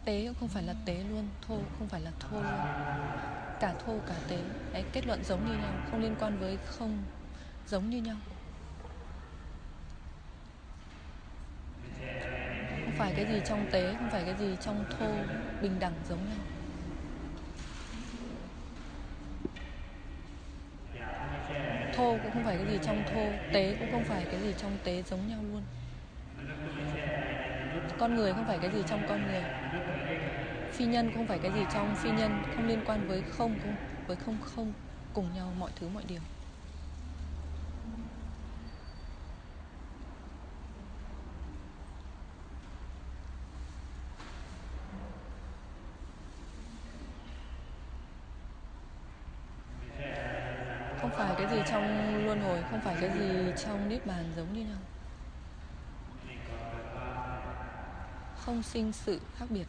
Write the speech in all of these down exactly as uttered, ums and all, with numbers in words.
tế cũng không phải là tế luôn, thô cũng không phải là thô luôn. Cả thô cả tế. Đấy, kết luận giống như nhau, không liên quan với không, giống như nhau. Không phải cái gì trong tế, không phải cái gì trong thô, bình đẳng giống nhau. Thô cũng không phải cái gì trong thô, tế cũng không phải cái gì trong tế giống nhau luôn. Con người không phải cái gì trong con người. Phi nhân cũng không phải cái gì trong phi nhân, không liên quan với không, với không không, cùng nhau mọi thứ mọi điều. Không phải cái gì trong luân hồi, không phải cái gì trong niết bàn giống như nhau. Không sinh sự khác biệt.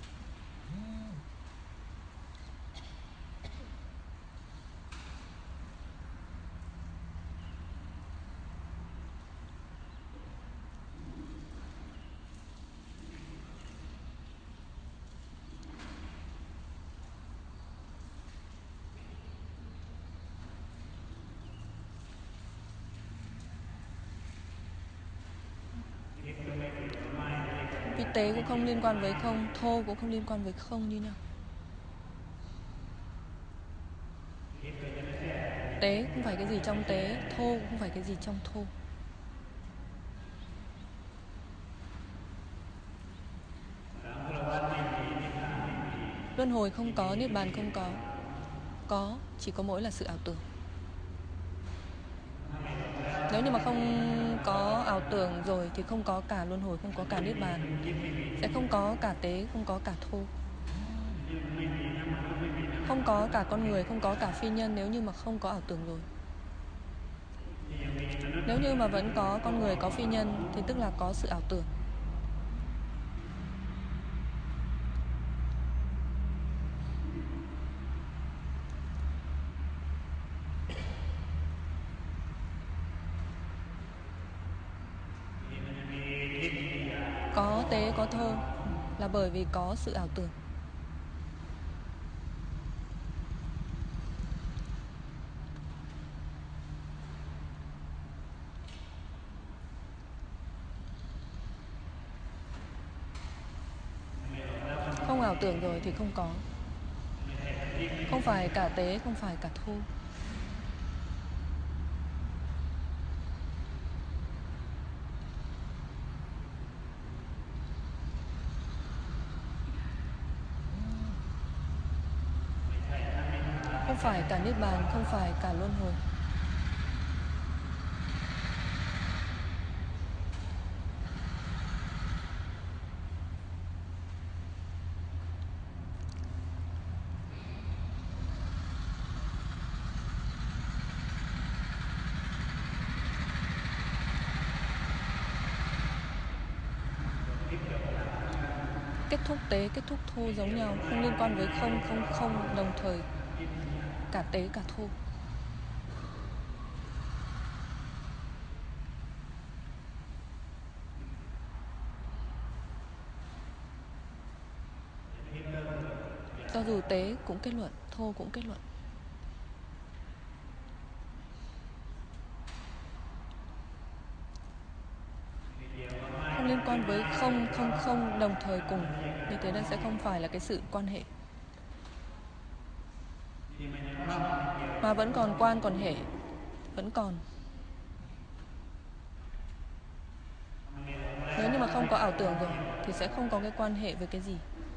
Vì tế cũng không liên quan với không, thô cũng không liên quan với không như nhau. Tế không phải cái gì trong tế, thô cũng không phải cái gì trong thô. Luân hồi không có, niết bàn không có. Có, chỉ có mỗi là sự ảo tưởng. Nếu như mà không có ảo tưởng rồi thì không có cả luân hồi, không có cả niết bàn, sẽ không có cả tế, không có cả thô. Không có cả con người, không có cả phi nhân nếu như mà không có ảo tưởng rồi. Nếu như mà vẫn có con người, có phi nhân thì tức là có sự ảo tưởng. Có tế, có thô là bởi vì có sự ảo tưởng. Không ảo tưởng rồi thì không có. Không phải cả tế, không phải cả thô. Không phải cả niết bàn, không phải cả luân hồi. Kết thúc tế, kết thúc thô giống nhau, không liên quan với không, không, không, đồng thời cả tế cả thô. Cho dù tế cũng kết luận, thô cũng kết luận. Không liên quan với không, không, không, đồng thời cùng. Như thế nên sẽ không phải là cái sự quan hệ, mà vẫn còn quan còn hệ, vẫn còn. Nếu như mà không có ảo tưởng rồi thì sẽ không có cái quan hệ với cái gì.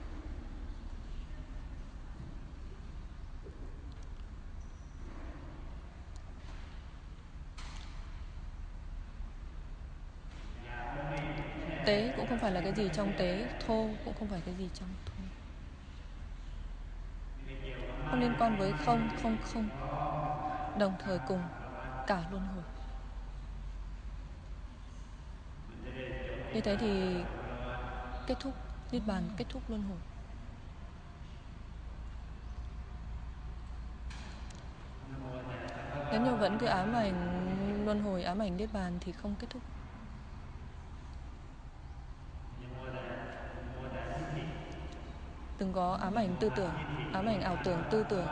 Tế cũng không phải là cái gì trong tế, thô cũng không phải cái gì trong thô. Không liên quan với không, không, không, đồng thời cùng cả luân hồi. Như thế thì kết thúc niết bàn, kết thúc luân hồi. Nếu như vẫn cứ ám ảnh luân hồi, ám ảnh niết bàn thì không kết thúc. Đừng có ám ảnh tư tưởng, ám ảnh ảo tưởng tư tưởng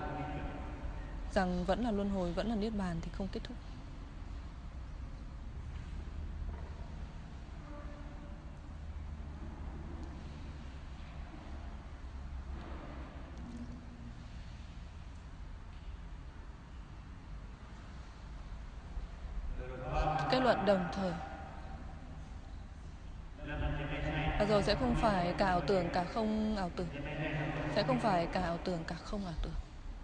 rằng vẫn là luân hồi, vẫn là niết bàn thì không kết thúc. Kết luận đồng thời. Và rồi sẽ không phải cả ảo tưởng cả không ảo tưởng. Sẽ không phải cả ảo tưởng cả không ảo tưởng.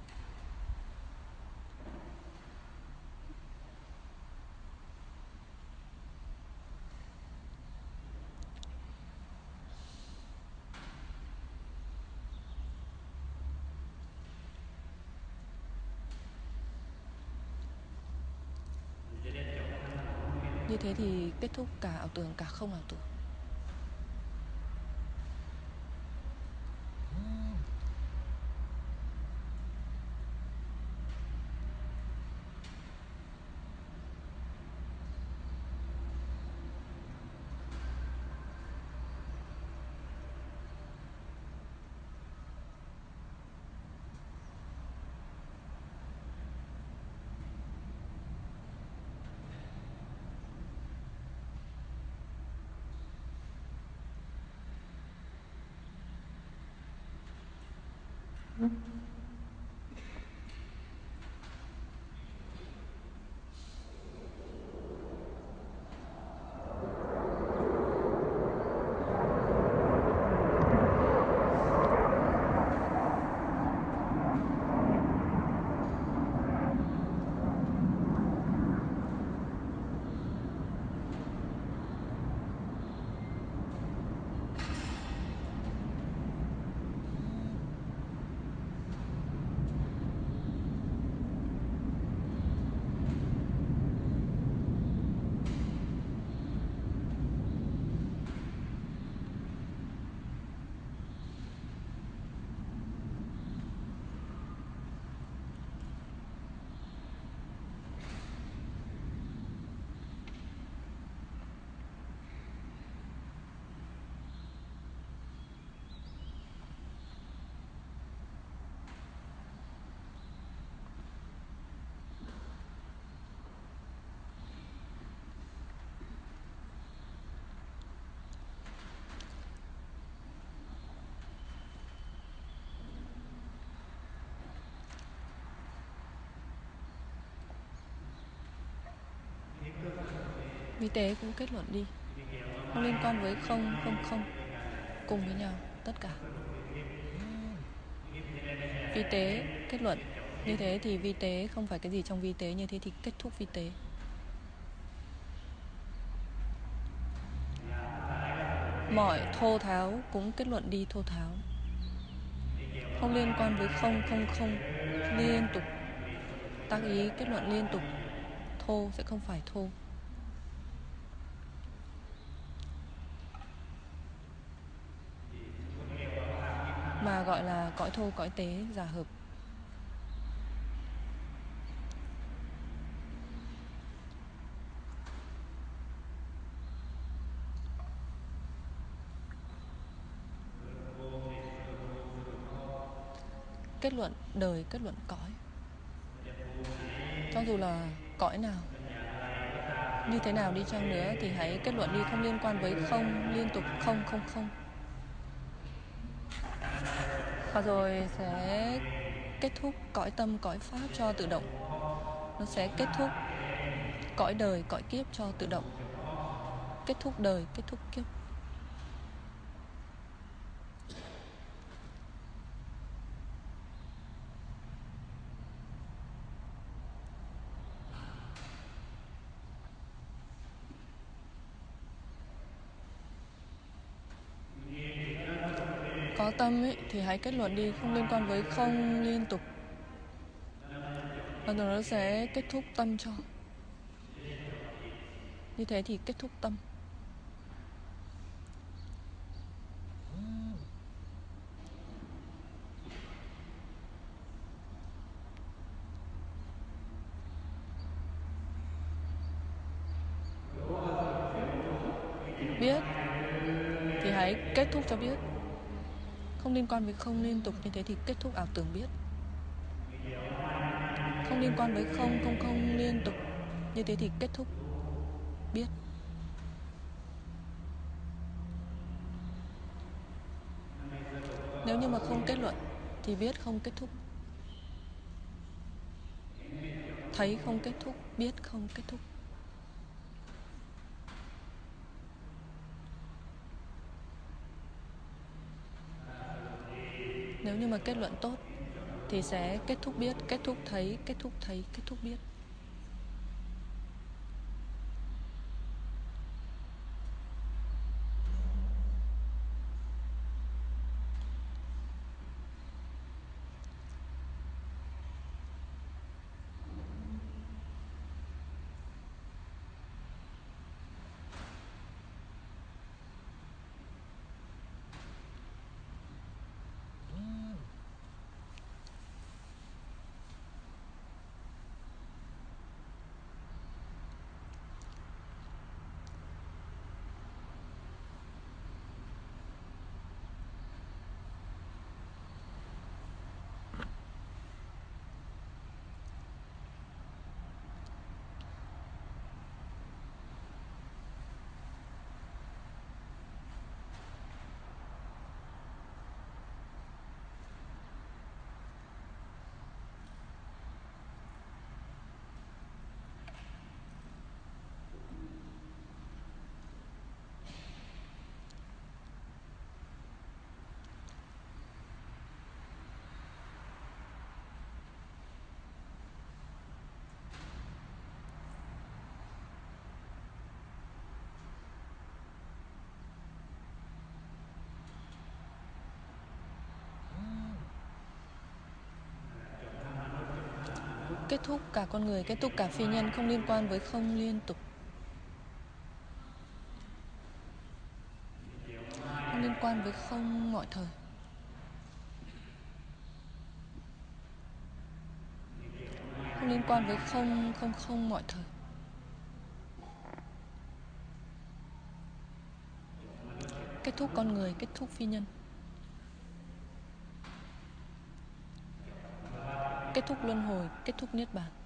Như thế thì kết thúc cả ảo tưởng cả không ảo tưởng. Vi tế cũng kết luận đi. Không liên quan với không, không, không. Cùng với nhau, tất cả. Vi tế kết luận. Như thế thì vi tế không phải cái gì trong vi tế. Như thế thì kết thúc vi tế. Mọi thô tháo cũng kết luận đi thô tháo. Không liên quan với không, không, không. Liên tục. Tác ý kết luận liên tục. Thô sẽ không phải thô. Mà gọi là cõi thô cõi tế giả hợp. Kết luận đời, kết luận cõi. Cho dù là cõi nào, như thế nào đi chăng nữa thì hãy kết luận đi không liên quan với không, liên tục không, không, không. Và rồi sẽ kết thúc cõi tâm, cõi pháp cho tự động. Nó sẽ kết thúc cõi đời, cõi kiếp cho tự động. Kết thúc đời, kết thúc kiếp. Có tâm ấy, thì hãy kết luận đi không liên quan với không liên tục. Và rồi nó sẽ kết thúc tâm cho. Như thế thì kết thúc tâm. Biết thì hãy kết thúc cho biết. Không liên quan với không liên tục, như thế thì kết thúc ảo tưởng biết. Không liên quan với không, không không liên tục, như thế thì kết thúc biết. Nếu như mà không kết luận thì biết không kết thúc. Thấy không kết thúc, biết không kết thúc. Nếu như mà kết luận tốt thì sẽ kết thúc biết, kết thúc thấy, kết thúc thấy, kết thúc biết. Kết thúc cả con người, kết thúc cả phi nhân, không liên quan với không liên tục. Không liên quan với không mọi thời. Không liên quan với không, không không mọi thời. Kết thúc con người, kết thúc phi nhân. Kết thúc luân hồi, kết thúc niết bàn.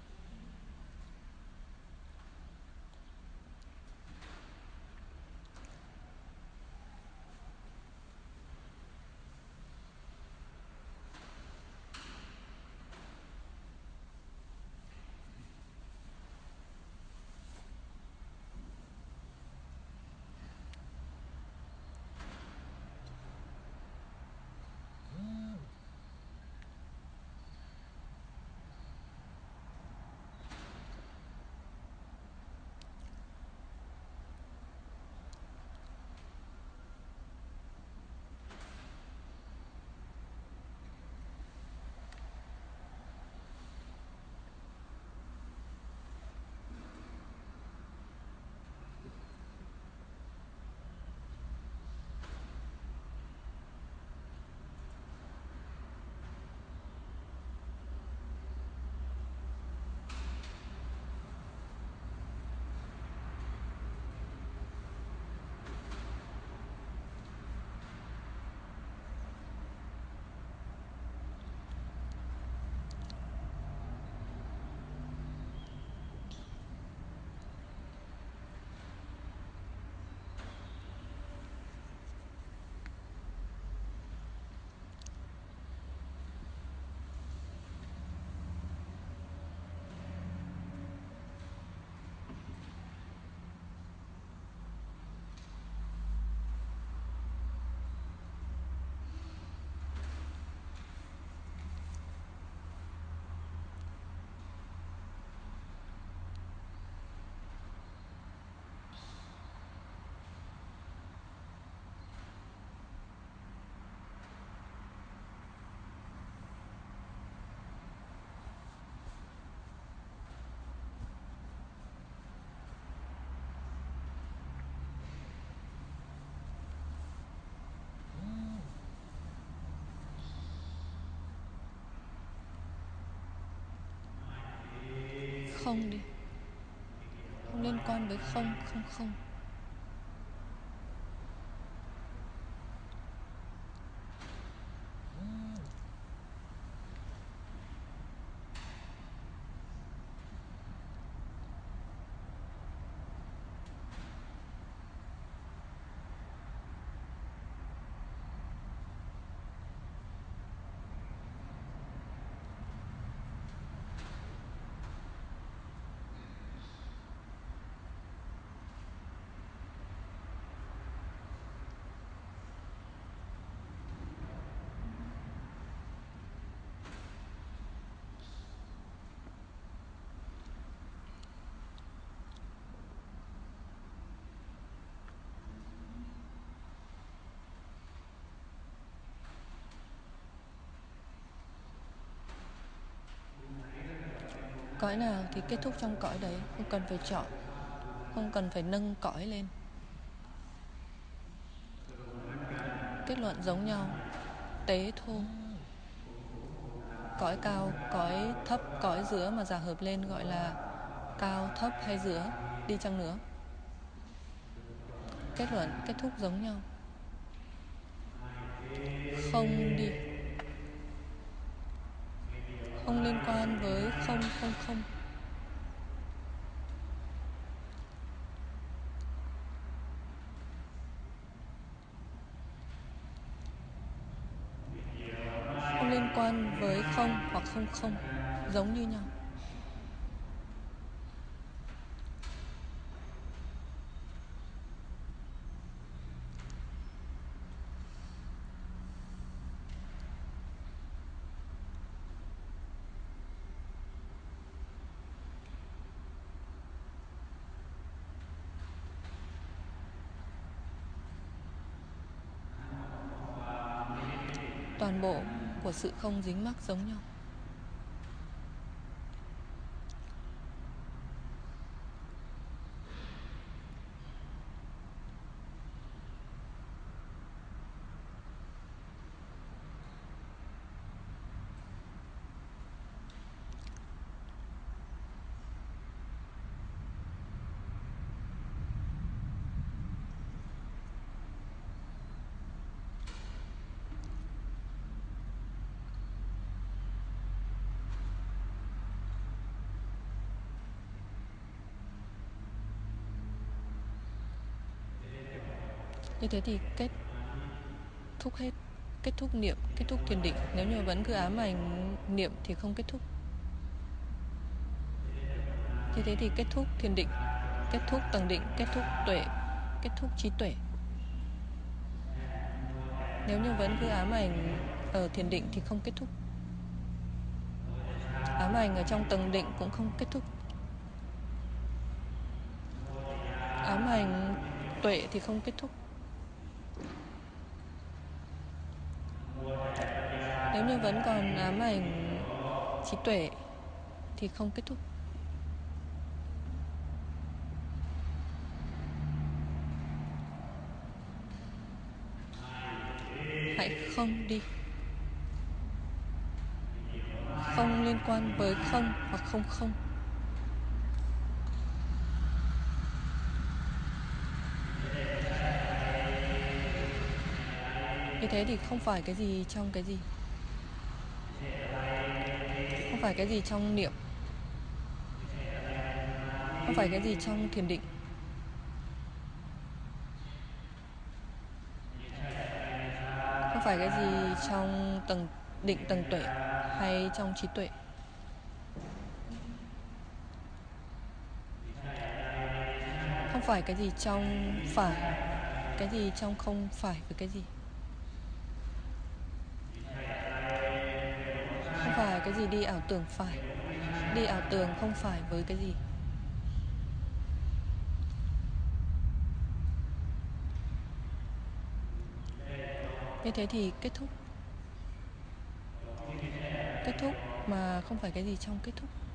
Không đi. Không liên quan với không, không không. Cõi nào thì kết thúc trong cõi đấy, không cần phải chọn, không cần phải nâng cõi lên. Kết luận giống nhau, tế thô. Cõi cao, cõi thấp, cõi giữa mà giả hợp lên gọi là cao, thấp hay giữa đi chăng nữa, kết luận kết thúc giống nhau. Không đi, không liên quan với không không không. Không liên quan với không hoặc không không, giống như nhau. Toàn bộ của sự không dính mắc giống nhau. Như thế thì kết thúc hết, kết thúc niệm, kết thúc thiền định. Nếu như vẫn cứ ám ảnh niệm thì không kết thúc. Như thế thì kết thúc thiền định, kết thúc tầng định, kết thúc tuệ, kết thúc trí tuệ. Nếu như vẫn cứ ám ảnh ở thiền định thì không kết thúc. Ám ảnh ở trong tầng định cũng không kết thúc. Ám ảnh tuệ thì không kết thúc. Nếu như vẫn còn ám ảnh trí tuệ thì không kết thúc. Hãy không đi, không liên quan với không hoặc không không. Như thế thì không phải cái gì trong cái gì, không phải cái gì trong niệm, không phải cái gì trong thiền định, không phải cái gì trong tầng định, tầng tuệ hay trong trí tuệ. Không phải cái gì trong phải, cái gì trong không phải với cái gì. Không phải cái gì đi ảo tưởng phải, đi ảo tưởng không phải với cái gì. Như thế thì kết thúc. Kết thúc mà không phải cái gì trong kết thúc.